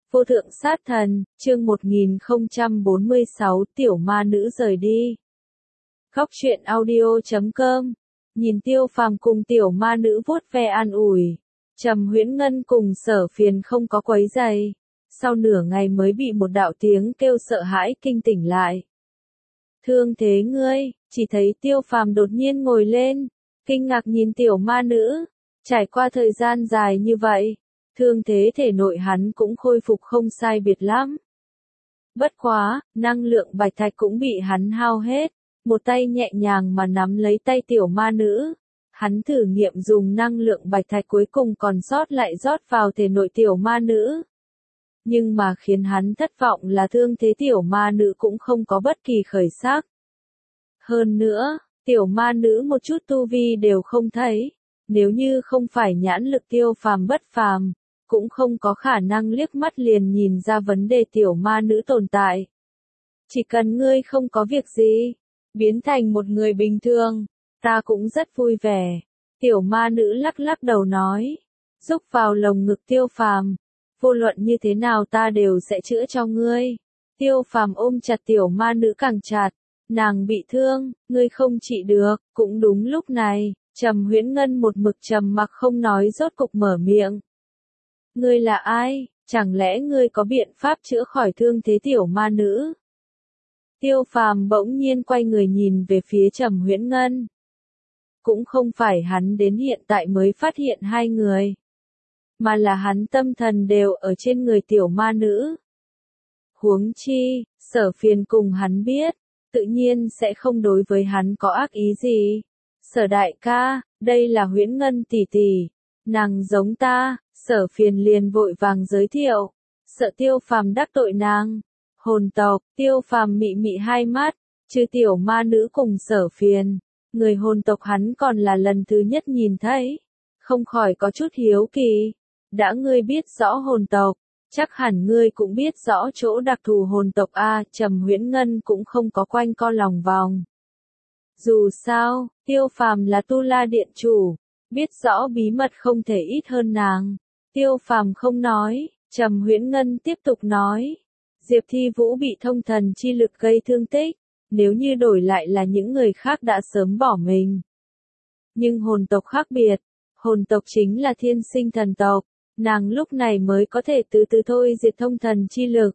Vô thượng sát thần, chương 1046, tiểu ma nữ rời đi. Góc truyện audio.com. Nhìn Tiêu Phàm cùng tiểu ma nữ vuốt ve an ủi. Trầm Huyễn Ngân cùng Sở Phiền không có quấy giày. Sau nửa ngày mới bị một đạo tiếng kêu sợ hãi kinh tỉnh lại. Thương thế ngươi, chỉ thấy Tiêu Phàm đột nhiên ngồi lên, kinh ngạc nhìn tiểu ma nữ. Trải qua thời gian dài như vậy, thương thế thể nội hắn cũng khôi phục không sai biệt lắm. Bất quá, năng lượng bạch thạch cũng bị hắn hao hết, một tay nhẹ nhàng mà nắm lấy tay tiểu ma nữ. Hắn thử nghiệm dùng năng lượng bạch thạch cuối cùng còn sót lại rót vào thể nội tiểu ma nữ. Nhưng mà khiến hắn thất vọng là thương thế tiểu ma nữ cũng không có bất kỳ khởi sắc. Hơn nữa, tiểu ma nữ một chút tu vi đều không thấy. Nếu như không phải nhãn lực Tiêu Phàm bất phàm, cũng không có khả năng liếc mắt liền nhìn ra vấn đề tiểu ma nữ tồn tại. Chỉ cần ngươi không có việc gì, biến thành một người bình thường, ta cũng rất vui vẻ. Tiểu ma nữ lắc lắc đầu nói, rúc vào lồng ngực Tiêu Phàm, vô luận như thế nào ta đều sẽ chữa cho ngươi. Tiêu Phàm ôm chặt tiểu ma nữ càng chặt, nàng bị thương, ngươi không trị được. Cũng đúng lúc này, Trầm Huyễn Ngân một mực trầm mặc không nói rốt cục mở miệng. Ngươi là ai, chẳng lẽ ngươi có biện pháp chữa khỏi thương thế tiểu ma nữ? Tiêu Phàm bỗng nhiên quay người nhìn về phía Trầm Huyễn Ngân. Cũng không phải hắn đến hiện tại mới phát hiện hai người, mà là hắn tâm thần đều ở trên người tiểu ma nữ. Huống chi, Sở Phiền cùng hắn biết, tự nhiên sẽ không đối với hắn có ác ý gì. Sở đại ca, đây là Huyễn Ngân tỷ tỷ, nàng giống ta. Sở Phiền liền vội vàng giới thiệu, sợ Tiêu Phàm đắc tội nàng. Hồn tộc, Tiêu Phàm mị mị hai mắt, trừ tiểu ma nữ cùng Sở Phiền, người hồn tộc hắn còn là lần thứ nhất nhìn thấy, không khỏi có chút hiếu kỳ. Đã ngươi biết rõ hồn tộc, chắc hẳn ngươi cũng biết rõ chỗ đặc thù hồn tộc a. Trầm Huyễn Ngân cũng không có quanh co lòng vòng. Dù sao, Tiêu Phàm là Tu La Điện chủ, biết rõ bí mật không thể ít hơn nàng. Tiêu Phàm không nói, Trầm Huyễn Ngân tiếp tục nói. Diệp Thi Vũ bị thông thần chi lực gây thương tích, nếu như đổi lại là những người khác đã sớm bỏ mình. Nhưng hồn tộc khác biệt, hồn tộc chính là thiên sinh thần tộc, nàng lúc này mới có thể từ từ thôi diệt thông thần chi lực.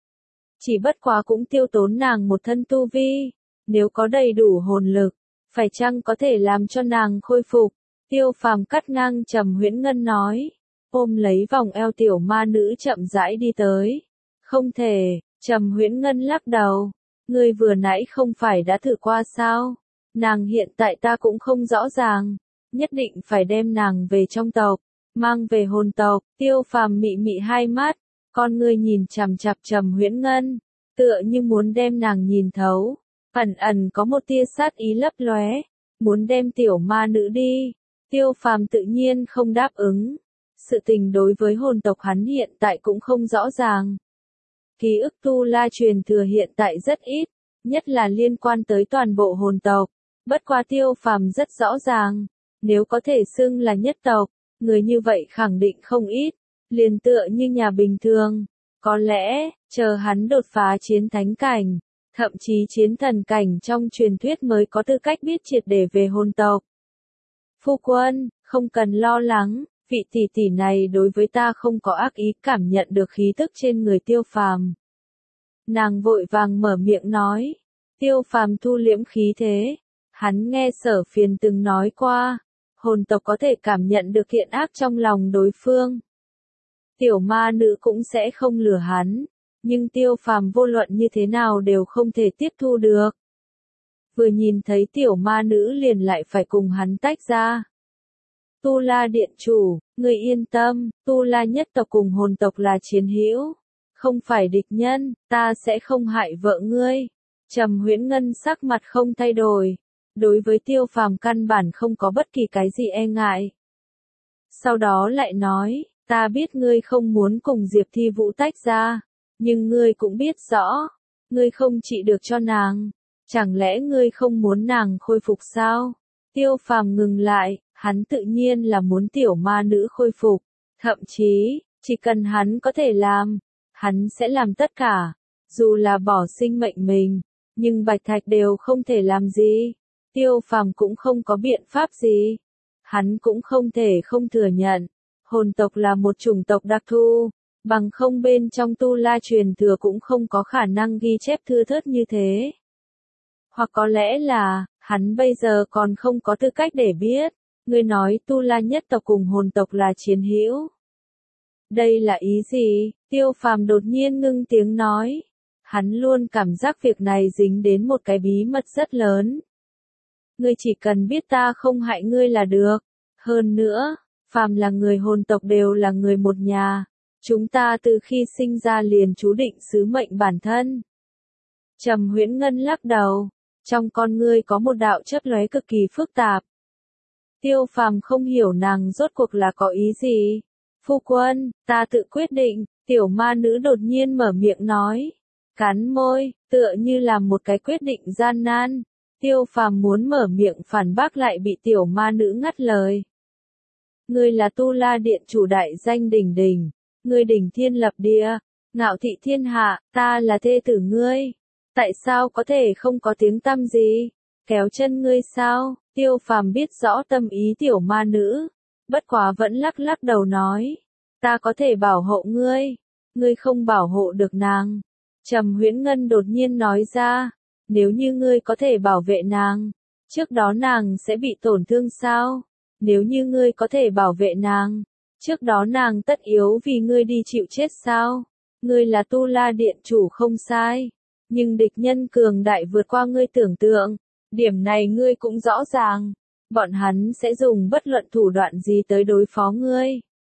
Chỉ bất quá cũng tiêu tốn nàng một thân tu vi, nếu có đầy đủ hồn lực, phải chăng có thể làm cho nàng khôi phục? Tiêu Phàm cắt ngang Trầm Huyễn Ngân nói. Ôm lấy vòng eo tiểu ma nữ chậm rãi đi tới. Không thể, Trầm Huyễn Ngân lắc đầu. Ngươi vừa nãy không phải đã thử qua sao? Nàng hiện tại ta cũng không rõ ràng. Nhất định phải đem nàng về trong tộc, mang về hồn tộc. Tiêu Phàm mị mị hai mắt, con ngươi nhìn chằm chằm Trầm Huyễn Ngân, tựa như muốn đem nàng nhìn thấu. Ẩn ẩn có một tia sát ý lấp lóe, muốn đem tiểu ma nữ đi. Tiêu Phàm tự nhiên không đáp ứng. Sự tình đối với hồn tộc hắn hiện tại cũng không rõ ràng. Ký ức Tu La truyền thừa hiện tại rất ít, nhất là liên quan tới toàn bộ hồn tộc. Bất quá Tiêu Phàm rất rõ ràng, nếu có thể xưng là nhất tộc, người như vậy khẳng định không ít, liền tựa như nhà bình thường. Có lẽ, chờ hắn đột phá chiến thánh cảnh, thậm chí chiến thần cảnh trong truyền thuyết mới có tư cách biết triệt để về hồn tộc. Phu quân, không cần lo lắng. Vị tỷ tỷ này đối với ta không có ác ý. Cảm nhận được khí tức trên người Tiêu Phàm, nàng vội vàng mở miệng nói. Tiêu Phàm thu liễm khí thế, hắn nghe Sở Phiền từng nói qua, hồn tộc có thể cảm nhận được thiện ác trong lòng đối phương. Tiểu ma nữ cũng sẽ không lừa hắn, nhưng Tiêu Phàm vô luận như thế nào đều không thể tiếp thu được. Vừa nhìn thấy tiểu ma nữ liền lại phải cùng hắn tách ra. Tu La Điện chủ, người yên tâm, Tu La nhất tộc cùng hồn tộc là chiến hữu, không phải địch nhân, ta sẽ không hại vợ ngươi. Trầm Huyễn Ngân sắc mặt không thay đổi, đối với Tiêu Phàm căn bản không có bất kỳ cái gì e ngại. Sau đó lại nói, ta biết ngươi không muốn cùng Diệp Thi Vũ tách ra, nhưng ngươi cũng biết rõ, ngươi không trị được cho nàng, chẳng lẽ ngươi không muốn nàng khôi phục sao? Tiêu Phàm ngừng lại. Hắn tự nhiên là muốn tiểu ma nữ khôi phục, thậm chí, chỉ cần hắn có thể làm, hắn sẽ làm tất cả, dù là bỏ sinh mệnh mình, nhưng Bạch Thạch đều không thể làm gì. Tiêu Phàm cũng không có biện pháp gì. Hắn cũng không thể không thừa nhận, hồn tộc là một chủng tộc đặc thù, bằng không bên trong Tu La truyền thừa cũng không có khả năng ghi chép thưa thớt như thế. Hoặc có lẽ là, hắn bây giờ còn không có tư cách để biết, ngươi nói Tu La nhất tộc cùng hồn tộc là chiến hữu. Đây là ý gì? Tiêu Phàm đột nhiên ngưng tiếng nói. Hắn luôn cảm giác việc này dính đến một cái bí mật rất lớn. Ngươi chỉ cần biết ta không hại ngươi là được. Hơn nữa, phàm là người hồn tộc đều là người một nhà. Chúng ta từ khi sinh ra liền chú định sứ mệnh bản thân. Trầm Huyễn Ngân lắc đầu. Trong con ngươi có một đạo chớp lóe cực kỳ phức tạp. Tiêu Phàm không hiểu nàng rốt cuộc là có ý gì. Phu quân, ta tự quyết định, tiểu ma nữ đột nhiên mở miệng nói. Cắn môi, tựa như làm một cái quyết định gian nan. Tiêu Phàm muốn mở miệng phản bác lại bị tiểu ma nữ ngắt lời. Ngươi là Tu La Điện chủ đại danh đỉnh đỉnh, ngươi đỉnh thiên lập địa, ngạo thị thiên hạ, ta là thê tử ngươi. Tại sao có thể không có tiếng tăm gì? Kéo chân ngươi sao? Tiêu Phàm biết rõ tâm ý tiểu ma nữ, bất quá vẫn lắc lắc đầu nói. Ta có thể bảo hộ ngươi, ngươi không bảo hộ được nàng. Trầm Huyễn Ngân đột nhiên nói ra, nếu như ngươi có thể bảo vệ nàng, trước đó nàng sẽ bị tổn thương sao? Nếu như ngươi có thể bảo vệ nàng, trước đó nàng tất yếu vì ngươi đi chịu chết sao? Ngươi là Tu La Điện chủ không sai, nhưng địch nhân cường đại vượt qua ngươi tưởng tượng, điểm này ngươi cũng rõ ràng, bọn hắn sẽ dùng bất luận thủ đoạn gì tới đối phó ngươi.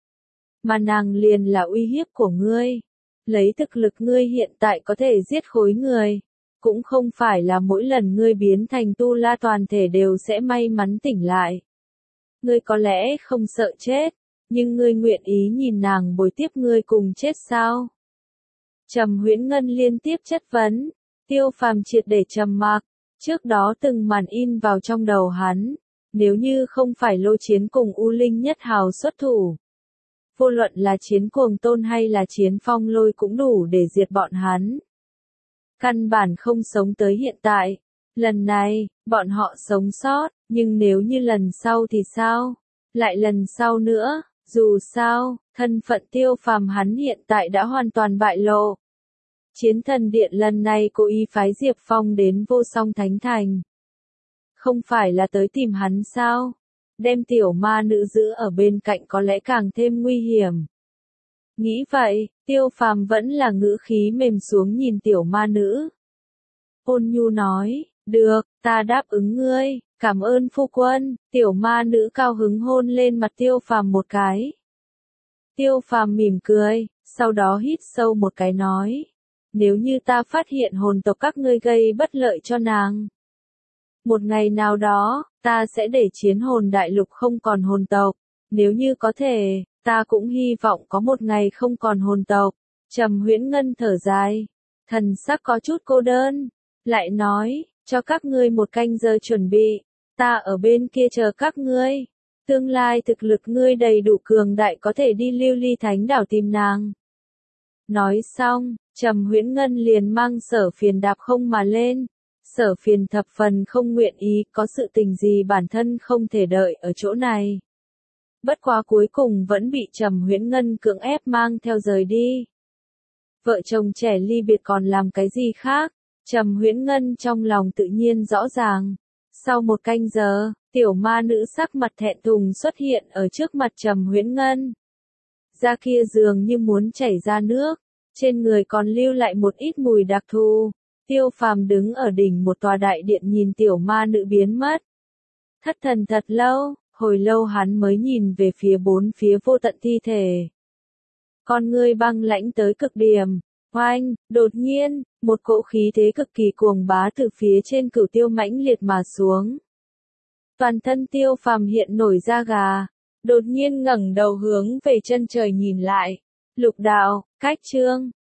Mà nàng liền là uy hiếp của ngươi. Lấy thực lực ngươi hiện tại có thể giết khối người, cũng không phải là mỗi lần ngươi biến thành Tu La toàn thể đều sẽ may mắn tỉnh lại. Ngươi có lẽ không sợ chết, nhưng ngươi nguyện ý nhìn nàng bồi tiếp ngươi cùng chết sao? Trầm Huyễn Ngân liên tiếp chất vấn, Tiêu Phàm triệt để trầm mặc, trước đó từng màn in vào trong đầu hắn, nếu như không phải Lô Chiến cùng U Linh Nhất Hào xuất thủ. Vô luận là chiến Cuồng Tôn hay là chiến Phong Lôi cũng đủ để diệt bọn hắn. Căn bản không sống tới hiện tại. Lần này, bọn họ sống sót, nhưng nếu như lần sau thì sao? Lại lần sau nữa, dù sao, thân phận Tiêu Phàm hắn hiện tại đã hoàn toàn bại lộ. Chiến Thần Điện lần này cố ý phái Diệp Phong đến Vô Song Thánh Thành. Không phải là tới tìm hắn sao? Đem tiểu ma nữ giữ ở bên cạnh có lẽ càng thêm nguy hiểm. Nghĩ vậy, Tiêu Phàm vẫn là ngữ khí mềm xuống nhìn tiểu ma nữ. Ôn nhu nói, được, ta đáp ứng ngươi, cảm ơn phu quân. Tiểu ma nữ cao hứng hôn lên mặt Tiêu Phàm một cái. Tiêu Phàm mỉm cười, sau đó hít sâu một cái nói. Nếu như ta phát hiện hồn tộc các ngươi gây bất lợi cho nàng, một ngày nào đó, ta sẽ để chiến hồn đại lục không còn hồn tộc. Nếu như có thể, ta cũng hy vọng có một ngày không còn hồn tộc. Trầm Huyễn Ngân thở dài, thần sắc có chút cô đơn, lại nói, cho các ngươi một canh giờ chuẩn bị, ta ở bên kia chờ các ngươi. Tương lai thực lực ngươi đầy đủ cường đại có thể đi Lưu Ly Thánh Đảo tìm nàng. Nói xong, Trầm Huyễn Ngân liền mang Sở Phiền đạp không mà lên. Sở Phiền thập phần không nguyện ý, có sự tình gì bản thân không thể đợi ở chỗ này. Bất quá cuối cùng vẫn bị Trầm Huyễn Ngân cưỡng ép mang theo rời đi. Vợ chồng trẻ ly biệt còn làm cái gì khác, Trầm Huyễn Ngân trong lòng tự nhiên rõ ràng. Sau một canh giờ, tiểu ma nữ sắc mặt thẹn thùng xuất hiện ở trước mặt Trầm Huyễn Ngân. Da kia dường như muốn chảy ra nước, trên người còn lưu lại một ít mùi đặc thù. Tiêu Phàm đứng ở đỉnh một tòa đại điện nhìn tiểu ma nữ biến mất. Thất thần thật lâu, hồi lâu hắn mới nhìn về phía bốn phía vô tận thi thể. Con ngươi băng lãnh tới cực điểm. Oanh, đột nhiên, một cỗ khí thế cực kỳ cuồng bá từ phía trên Cửu Tiêu mãnh liệt mà xuống. Toàn thân Tiêu Phàm hiện nổi da gà, đột nhiên ngẩng đầu hướng về chân trời nhìn lại. Lục đạo, cách chương